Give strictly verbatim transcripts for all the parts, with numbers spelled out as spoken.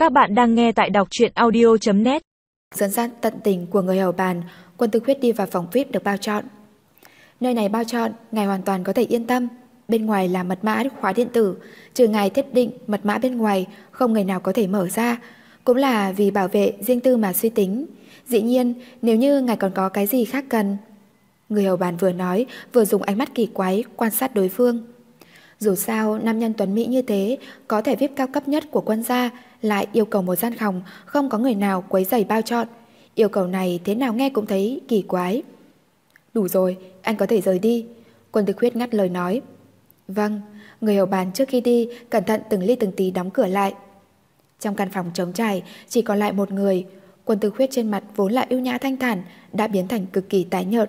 Các bạn đang nghe tại đọc truyện audio chấm net. Dẫn dắt tận tình của người hầu bàn, Quân Tư Khuyết đi vào phòng vi ai pi được bao trọn. Nơi này bao trọn, ngài hoàn toàn có thể yên tâm. Bên ngoài là mật mã khóa điện tử, trừ ngài thiết định mật mã bên ngoài không người nào có thể mở ra, cũng là vì bảo vệ riêng tư mà suy tính. Dĩ nhiên, nếu như ngài còn có cái gì khác cần. Người hầu bàn vừa nói, vừa dùng ánh mắt kỳ quái quan sát đối phương. Dù sao, nam nhân tuấn mỹ như thế, có thẻ vi ai pi cao cấp nhất của quân gia, lại yêu cầu một gian phòng không có người nào quấy rầy bao trọn. Yêu cầu này thế nào nghe cũng thấy kỳ quái. Đủ rồi, anh có thể rời đi. Quân Tư Khuyết ngắt lời nói. Vâng. Người hầu bàn trước khi đi cẩn thận từng ly từng tí đóng cửa lại. Trong căn phòng trống trải chỉ còn lại một người. Quân Tư Khuyết trên mặt vốn là ưu nhã thanh thản đã biến thành cực kỳ tái nhợt.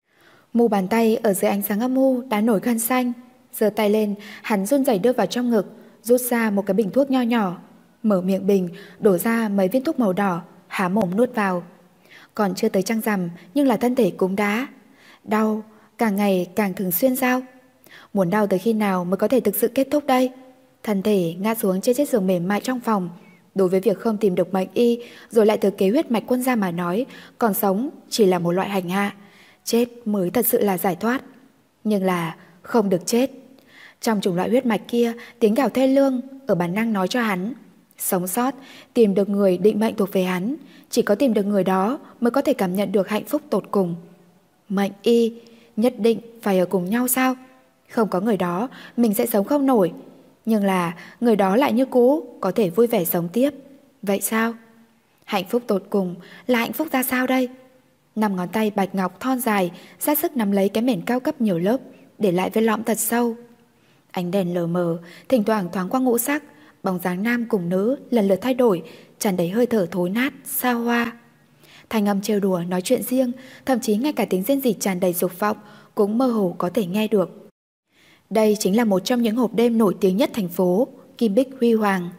Mu bàn tay ở dưới ánh sáng âm u đã nổi gân xanh. Giơ tay lên, hắn run rẩy đưa vào trong ngực, rút ra một cái bình thuốc nho nhỏ, mở miệng bình, đổ ra mấy viên thuốc màu đỏ, há mồm nuốt vào. Còn chưa tới trăng rằm nhưng là thân thể cũng đã đau, càng ngày càng thường xuyên sao? Muốn đau tới khi nào mới có thể thực sự kết thúc đây? Thân thể ngã xuống trên chiếc giường mềm mại trong phòng. Đối với việc không tìm được mệnh y rồi lại thừa kế huyết mạch quân gia mà nói, còn sống chỉ là một loại hành hạ, chết mới thật sự là giải thoát. Nhưng là không được chết. Trong chủng loại huyết mạch kia, tiếng gào thê lương ở bản năng nói cho hắn sống sót, tìm được người định mệnh thuộc về hắn. Chỉ có tìm được người đó mới có thể cảm nhận được hạnh phúc tột cùng. Mệnh y nhất định phải ở cùng nhau sao? Không có người đó mình sẽ sống không nổi. Nhưng là người đó lại như cũ có thể vui vẻ sống tiếp. Vậy sao? Hạnh phúc tột cùng là hạnh phúc ra sao đây? Năm ngón tay bạch ngọc thon dài ra sức nắm lấy cái mền cao cấp nhiều lớp, để lại vết lõm thật sâu. Ánh đèn lờ mờ thỉnh thoảng thoáng qua ngũ sắc, bóng dáng nam cùng nữ lần lượt thay đổi, tràn đầy hơi thở thối nát, xa hoa. Thanh âm trêu đùa nói chuyện riêng, thậm chí ngay cả tiếng rên rỉ tràn đầy dục vọng cũng mơ hồ có thể nghe được. Đây chính là một trong những hộp đêm nổi tiếng nhất thành phố, kim bích huy hoàng.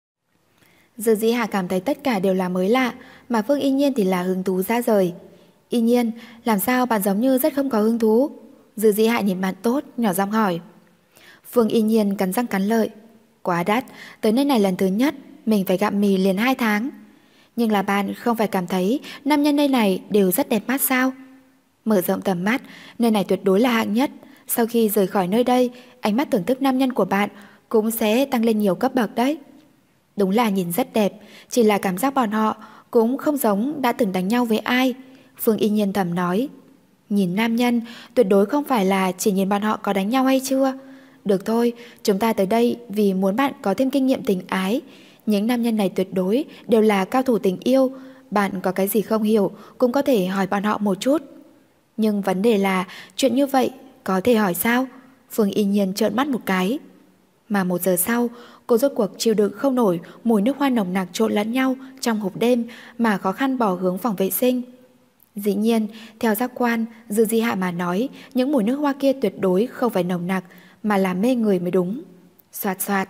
Dư Dĩ Hà cảm thấy tất cả đều là mới lạ, mà Phương Y Nhiên thì là hứng thú ra rời. Y Nhiên, làm sao bạn giống như rất không có hứng thú? Dư Dĩ Hạ nhìn bạn tốt, nhỏ giọng hỏi. Phương Y Nhiên cắn răng cắn lợi. Quá đắt, tới nơi này lần thứ nhất, mình phải gặm mì liền hai tháng. Nhưng là bạn không phải cảm thấy nam nhân nơi này đều rất đẹp mắt sao? Mở rộng tầm mắt, nơi này tuyệt đối là hạng nhất. Sau khi rời khỏi nơi đây, ánh mắt thưởng thức nam nhân của bạn cũng sẽ tăng lên nhiều cấp bậc đấy. Đúng là nhìn rất đẹp, chỉ là cảm giác bọn họ cũng không giống đã từng đánh nhau với ai. Phương Y Nhiên thầm nói. Nhìn nam nhân, tuyệt đối không phải là chỉ nhìn bọn họ có đánh nhau hay chưa. Được thôi, chúng ta tới đây vì muốn bạn có thêm kinh nghiệm tình ái. Những nam nhân này tuyệt đối đều là cao thủ tình yêu. Bạn có cái gì không hiểu cũng có thể hỏi bọn họ một chút. Nhưng vấn đề là chuyện như vậy có thể hỏi sao? Phương Y Nhiên trợn mắt một cái. Mà một giờ sau, cô rốt cuộc chịu đựng không nổi mùi nước hoa nồng nặc trộn lẫn nhau trong hộp đêm mà khó khăn bỏ hướng phòng vệ sinh. Dĩ nhiên, theo giác quan, Dư Dĩ Hạ mà nói, những mùi nước hoa kia tuyệt đối không phải nồng nặc, mà là mê người mới đúng. Xoạt xoạt.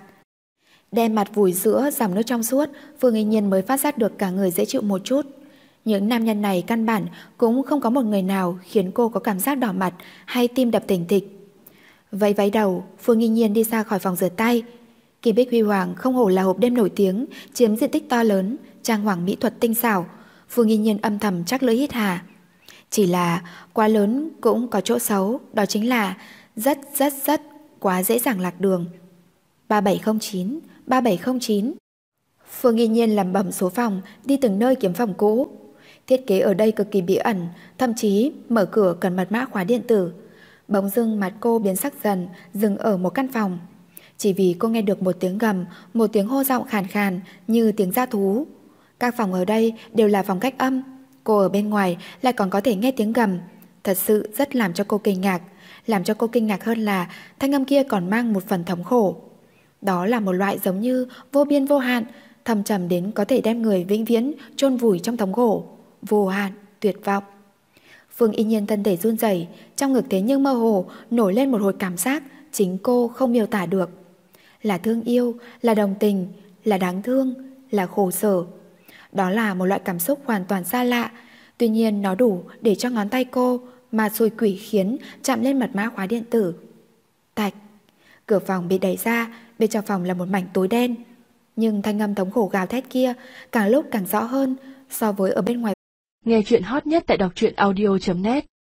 Đem mặt vùi giữa dòng nước trong suốt, Phương Y Nhiên mới phát giác được cả người dễ chịu một chút. Những nam nhân này căn bản cũng không có một người nào khiến cô có cảm giác đỏ mặt hay tim đập thình thịch. Vẫy váy đầu, Phương Y Nhiên đi ra khỏi phòng rửa tay. Kim bích huy hoàng không hổ là hộp đêm nổi tiếng, chiếm diện tích to lớn, trang hoàng mỹ thuật tinh xảo. Phương Y Nhiên âm thầm chắc lưỡi hít hà. Chỉ là quá lớn cũng có chỗ xấu, đó chính là rất rất rất quá dễ dàng lạc đường. Ba bảy không chín, ba bảy không chín. Phương Y Nhiên làm bẩm số phòng, đi từng nơi kiếm phòng cũ. Thiết kế ở đây cực kỳ bí ẩn, thậm chí mở cửa cần mật mã khóa điện tử. Bỗng dưng mặt cô biến sắc dần, dừng ở một căn phòng. Chỉ vì cô nghe được một tiếng gầm, một tiếng hô giọng khàn khàn như tiếng dã thú. Các phòng ở đây đều là phòng cách âm. Cô ở bên ngoài lại còn có thể nghe tiếng gầm. Thật sự rất làm cho cô kinh ngạc. Làm cho cô kinh ngạc hơn là thanh âm kia còn mang một phần thống khổ. Đó là một loại giống như vô biên vô hạn, thâm trầm đến có thể đem người vĩnh viễn chôn vùi trong thống khổ. Vô hạn, tuyệt vọng. Phương Y Nhiên thân thể run rẩy, trong ngực thế nhưng mơ hồ nổi lên một hồi cảm giác chính cô không miêu tả được. Là thương yêu, là đồng tình, là đáng thương, là khổ sở. Đó là một loại cảm xúc hoàn toàn xa lạ. Tuy nhiên nó đủ để cho ngón tay cô mà xui quỷ khiến chạm lên mật mã khóa điện tử. Tạch. Cửa phòng bị đẩy ra, bên trong phòng là một mảnh tối đen. Nhưng thanh âm thống khổ gào thét kia càng lúc càng rõ hơn so với ở bên ngoài. Nghe chuyện hot nhất tại đọc truyện audio chấm net.